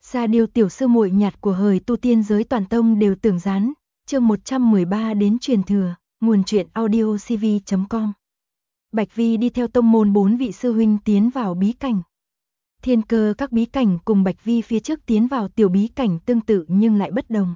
Sa Điêu tiểu sư muội nhạt của hời tu tiên giới toàn tông đều tưởng gián, chương 113 đến truyền thừa, nguồn truyện audiocv.com. Bạch Vi đi theo tông môn 4 vị sư huynh tiến vào bí cảnh. Thiên Cơ các bí cảnh cùng Bạch Vi phía trước tiến vào tiểu bí cảnh tương tự nhưng lại bất đồng.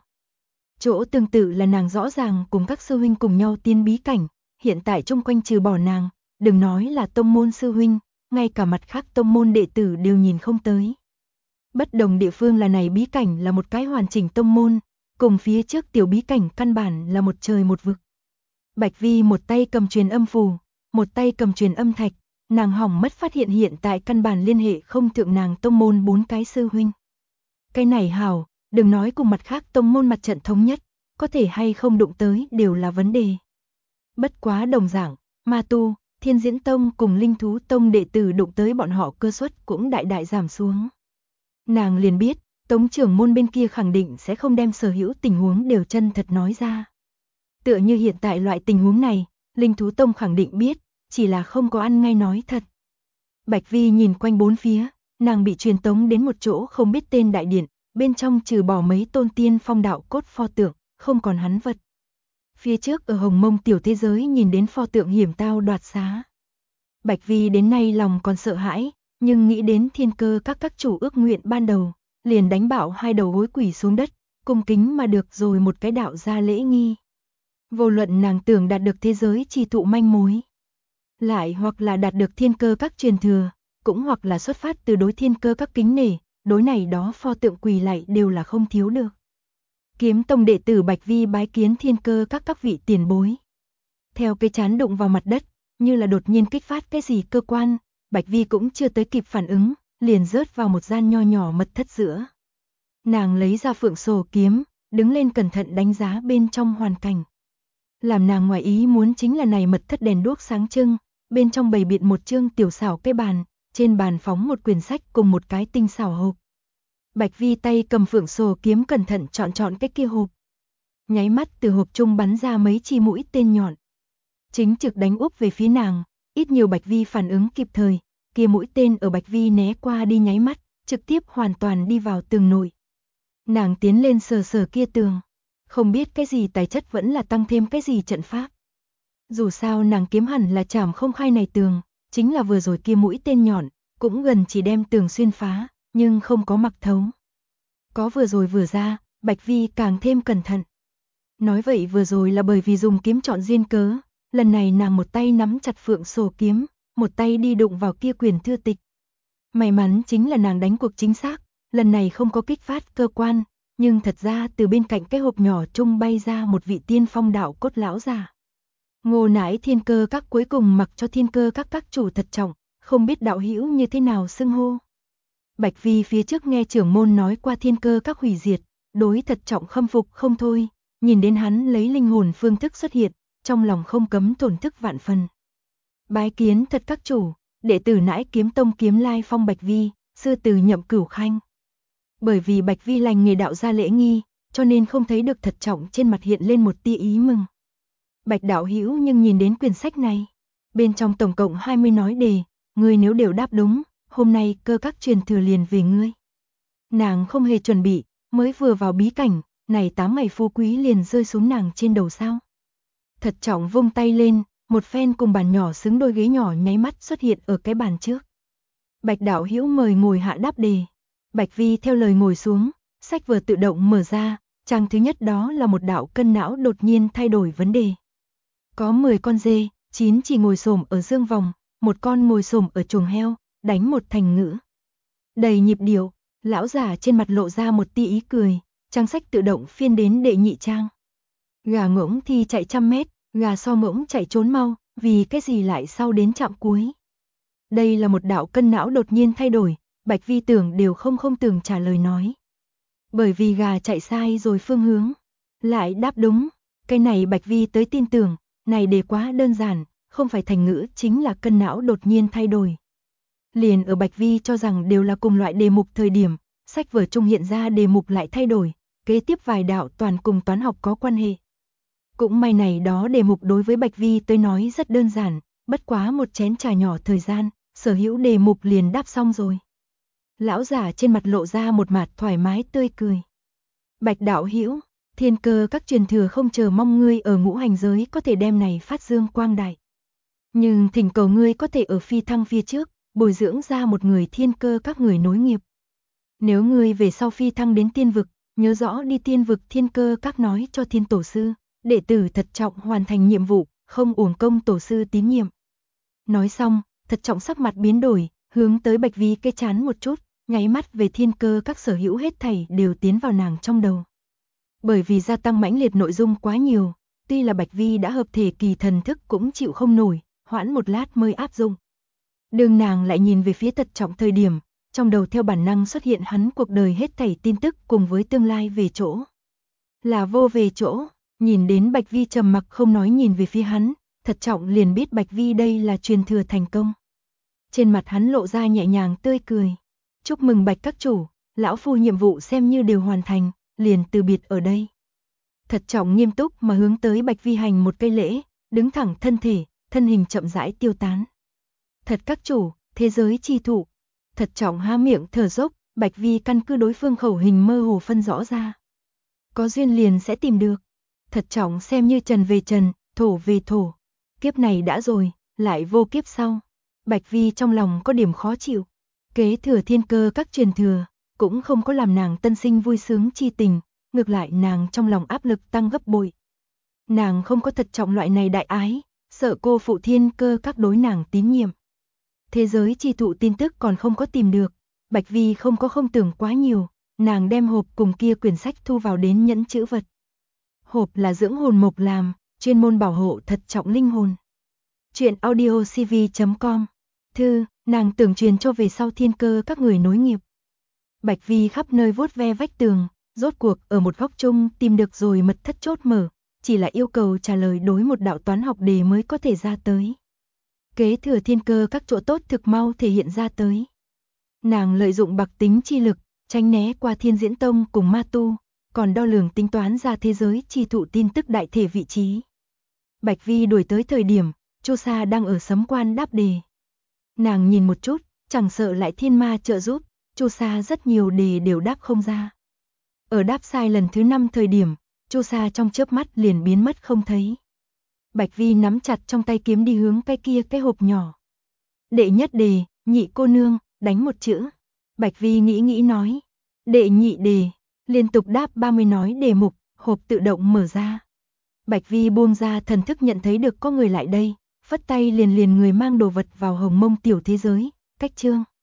Chỗ tương tự là nàng rõ ràng cùng các sư huynh cùng nhau tiến bí cảnh, hiện tại chung quanh trừ bỏ nàng, đừng nói là tông môn sư huynh, ngay cả mặt khác tông môn đệ tử đều nhìn không tới. Bất đồng địa phương là này bí cảnh là một cái hoàn chỉnh tông môn, cùng phía trước tiểu bí cảnh căn bản là một trời một vực. Bạch Vi một tay cầm truyền âm phù, một tay cầm truyền âm thạch, nàng hỏng mất phát hiện hiện tại căn bản liên hệ không thượng nàng tông môn 4 cái sư huynh. Cái này hảo, đừng nói cùng mặt khác tông môn mặt trận thống nhất, có thể hay không đụng tới đều là vấn đề. Bất quá đồng dạng, Ma Tu, Thiên Diễn Tông cùng Linh Thú Tông đệ tử đụng tới bọn họ cơ suất cũng đại đại giảm xuống. Nàng liền biết, Tống trưởng môn bên kia khẳng định sẽ không đem sở hữu tình huống đều chân thật nói ra. Tựa như hiện tại loại tình huống này, Linh Thú Tông khẳng định biết, chỉ là không có ăn ngay nói thật. Bạch Vi nhìn quanh bốn phía, nàng bị truyền tống đến một chỗ không biết tên đại điện, bên trong trừ bỏ mấy tôn tiên phong đạo cốt pho tượng, không còn hắn vật. Phía trước ở Hồng Mông tiểu thế giới nhìn đến pho tượng hiểm tao đoạt xá. Bạch Vi đến nay lòng còn sợ hãi, nhưng nghĩ đến Thiên Cơ các chủ ước nguyện ban đầu, liền đánh bảo hai đầu gối quỳ xuống đất, cung kính mà được rồi một cái đạo gia lễ nghi. Vô luận nàng tưởng đạt được thế giới chi thụ manh mối, lại hoặc là đạt được Thiên Cơ các truyền thừa, cũng hoặc là xuất phát từ đối Thiên Cơ các kính nể, đối này đó pho tượng quỳ lạy đều là không thiếu được. Kiếm tông đệ tử Bạch Vi bái kiến Thiên Cơ các vị tiền bối. Theo cái chán đụng vào mặt đất, như là đột nhiên kích phát cái gì cơ quan, Bạch Vi cũng chưa tới kịp phản ứng, liền rớt vào một gian nho nhỏ mật thất giữa. Nàng lấy ra phượng sổ kiếm, đứng lên cẩn thận đánh giá bên trong hoàn cảnh. Làm nàng ngoài ý muốn chính là này mật thất đèn đuốc sáng trưng, bên trong bày biện một chương tiểu xảo cái bàn, trên bàn phóng một quyển sách cùng một cái tinh xảo hộp. Bạch Vi tay cầm phượng sổ kiếm cẩn thận chọn cái kia hộp. Nháy mắt từ hộp trung bắn ra mấy chi mũi tên nhọn. Chính trực đánh úp về phía nàng, ít nhiều Bạch Vi phản ứng kịp thời, kia mũi tên ở Bạch Vi né qua đi nháy mắt, trực tiếp hoàn toàn đi vào tường nội. Nàng tiến lên sờ kia tường, không biết cái gì tài chất vẫn là tăng thêm cái gì trận pháp. Dù sao nàng kiếm hẳn là chảm không khai này tường, chính là vừa rồi kia mũi tên nhọn, cũng gần chỉ đem tường xuyên phá, nhưng không có mặc thấu. Có vừa rồi vừa ra, Bạch Vi càng thêm cẩn thận. Nói vậy vừa rồi là bởi vì dùng kiếm chọn duyên cớ, lần này nàng một tay nắm chặt phượng sổ kiếm, một tay đi đụng vào kia quyển thư tịch. May mắn chính là nàng đánh cuộc chính xác, lần này không có kích phát cơ quan, nhưng thật ra từ bên cạnh cái hộp nhỏ trung bay ra một vị tiên phong đạo cốt lão già. Ngô nãi Thiên Cơ các cuối cùng mặc cho Thiên Cơ các chủ thật trọng, không biết đạo hữu như thế nào xưng hô. Bạch Vi phía trước nghe trưởng môn nói qua Thiên Cơ các hủy diệt, đối thật trọng khâm phục không thôi, nhìn đến hắn lấy linh hồn phương thức xuất hiện, trong lòng không cấm thổn thức vạn phần. Bái kiến thật các chủ, đệ tử nãi Kiếm Tông Kiếm Lai Phong Bạch Vi, sư từ Nhậm Cửu Khanh. Bởi vì Bạch Vi lành nghề đạo gia lễ nghi, cho nên không thấy được thật trọng trên mặt hiện lên một tia ý mừng. Bạch đạo hữu nhưng nhìn đến quyển sách này, bên trong tổng cộng 20 nói đề, ngươi nếu đều đáp đúng, hôm nay cơ các truyền thừa liền về ngươi. Nàng không hề chuẩn bị, mới vừa vào bí cảnh, này 8 ngày phú quý liền rơi xuống nàng trên đầu sao. Thật trọng vung tay lên, một phen cùng bàn nhỏ xứng đôi ghế nhỏ nháy mắt xuất hiện ở cái bàn trước. Bạch đạo hữu mời ngồi hạ đáp đề. Bạch Vi theo lời ngồi xuống, sách vở tự động mở ra, trang thứ nhất đó là một đạo cân não đột nhiên thay đổi vấn đề. Có 10 con dê, 9 chỉ ngồi xổm ở dương vòng, một con ngồi xổm ở chuồng heo, đánh một thành ngữ. Đầy nhịp điệu, lão giả trên mặt lộ ra một tia ý cười, trang sách tự động phiên đến đệ nhị trang. Gà ngỗng thì chạy 100 mét, gà so ngỗng chạy trốn mau, vì cái gì lại sau đến trạm cuối. Đây là một đạo cân não đột nhiên thay đổi, Bạch Vi tưởng đều không tưởng trả lời nói. Bởi vì gà chạy sai rồi phương hướng, lại đáp đúng, cái này Bạch Vi tới tin tưởng, này đề quá đơn giản, không phải thành ngữ chính là cân não đột nhiên thay đổi. Liền ở Bạch Vi cho rằng đều là cùng loại đề mục thời điểm, sách vở trung hiện ra đề mục lại thay đổi, kế tiếp vài đạo toàn cùng toán học có quan hệ. Cũng may này đó đề mục đối với Bạch Vi tới nói rất đơn giản, bất quá một chén trà nhỏ thời gian, sở hữu đề mục liền đáp xong rồi. Lão giả trên mặt lộ ra một mặt thoải mái tươi cười. Bạch đạo hữu, thiên cơ các truyền thừa không chờ mong ngươi ở ngũ hành giới có thể đem này phát dương quang đại. Nhưng thỉnh cầu ngươi có thể ở phi thăng phía trước, bồi dưỡng ra một người thiên cơ các người nối nghiệp. Nếu ngươi về sau phi thăng đến tiên vực, nhớ rõ đi tiên vực thiên cơ các nói cho thiên tổ sư, đệ tử thật trọng hoàn thành nhiệm vụ, không uổng công tổ sư tín nhiệm. Nói xong, thật trọng sắc mặt biến đổi, hướng tới Bạch Vi cái chán một chút, nháy mắt về thiên cơ các sở hữu hết thảy đều tiến vào nàng trong đầu. Bởi vì gia tăng mãnh liệt nội dung quá nhiều, tuy là Bạch Vi đã hợp thể kỳ thần thức cũng chịu không nổi, hoãn một lát mới áp dụng. Đường nàng lại nhìn về phía thật trọng thời điểm, trong đầu theo bản năng xuất hiện hắn cuộc đời hết thảy tin tức cùng với tương lai về chỗ. Là vô về chỗ, nhìn đến Bạch Vi trầm mặc không nói nhìn về phía hắn, thật trọng liền biết Bạch Vi đây là truyền thừa thành công. Trên mặt hắn lộ ra nhẹ nhàng tươi cười. Chúc mừng Bạch các chủ, lão phu nhiệm vụ xem như đều hoàn thành, liền từ biệt ở đây. Thật trọng nghiêm túc mà hướng tới Bạch Vi hành một cây lễ, đứng thẳng thân thể, thân hình chậm rãi tiêu tán. Thật các chủ, thế giới chi thụ. Thật trọng há miệng thở dốc, Bạch Vi căn cứ đối phương khẩu hình mơ hồ phân rõ ra. Có duyên liền sẽ tìm được. Thật trọng xem như trần về trần, thổ về thổ. Kiếp này đã rồi, lại vô kiếp sau. Bạch Vi trong lòng có điểm khó chịu. Kế thừa thiên cơ các truyền thừa, cũng không có làm nàng tân sinh vui sướng chi tình, ngược lại nàng trong lòng áp lực tăng gấp bội. Nàng không có thật trọng loại này đại ái, sợ cô phụ thiên cơ các đối nàng tín nhiệm. Thế giới chi thụ tin tức còn không có tìm được, Bạch Vi không có không tưởng quá nhiều, nàng đem hộp cùng kia quyển sách thu vào đến nhẫn chữ vật. Hộp là dưỡng hồn mộc làm, chuyên môn bảo hộ thật trọng linh hồn. Chuyện audiocv.com. Thư, nàng tưởng truyền cho về sau thiên cơ các người nối nghiệp. Bạch Vi khắp nơi vuốt ve vách tường, rốt cuộc ở một góc chung tìm được rồi mật thất chốt mở, chỉ là yêu cầu trả lời đối một đạo toán học đề mới có thể ra tới. Kế thừa thiên cơ các chỗ tốt thực mau thể hiện ra tới. Nàng lợi dụng bạc tính chi lực, tránh né qua Thiên Diễn Tông cùng ma tu, còn đo lường tính toán ra thế giới chi thụ tin tức đại thể vị trí. Bạch Vi đuổi tới thời điểm, Chu Sa đang ở sấm quan đáp đề. Nàng nhìn một chút, chẳng sợ lại thiên ma trợ giúp, Chu Sa rất nhiều đề đều đáp không ra. Ở đáp sai lần thứ 5 thời điểm, Chu Sa trong chớp mắt liền biến mất không thấy. Bạch Vi nắm chặt trong tay kiếm đi hướng cái hộp nhỏ. Đệ nhất đề, nhị cô nương, đánh một chữ. Bạch Vi nghĩ nói. Đệ nhị đề, liên tục đáp 30 nói đề mục, hộp tự động mở ra. Bạch Vi buông ra thần thức nhận thấy được có người lại đây, phất tay liền người mang đồ vật vào hồng mông tiểu thế giới, cách chương.